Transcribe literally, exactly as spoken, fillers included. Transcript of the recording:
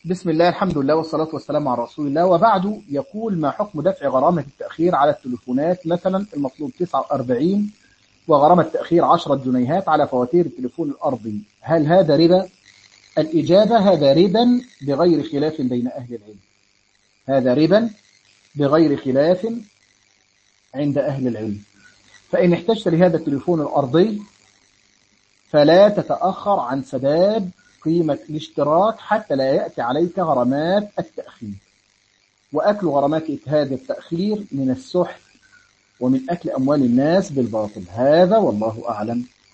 بسم الله، الحمد لله، والصلاة والسلام على رسول الله، وبعد. يقول: ما حكم دفع غرامة التأخير على التليفونات؟ مثلا المطلوب تسعة وأربعين وغرامة التأخير عشرة جنيهات على فواتير التليفون الأرضي، هل هذا ربا؟ الإجابة: هذا ربا بغير خلاف بين أهل العلم. هذا ربا بغير خلاف عند أهل العلم. فإن احتجت لهذا التليفون الأرضي فلا تتأخر عن سداد قيمة الاشتراك حتى لا يأتي عليك غرامات التأخير. وأكل غرامات هذا التأخير من السحت ومن أكل أموال الناس بالباطل. هذا والله أعلم.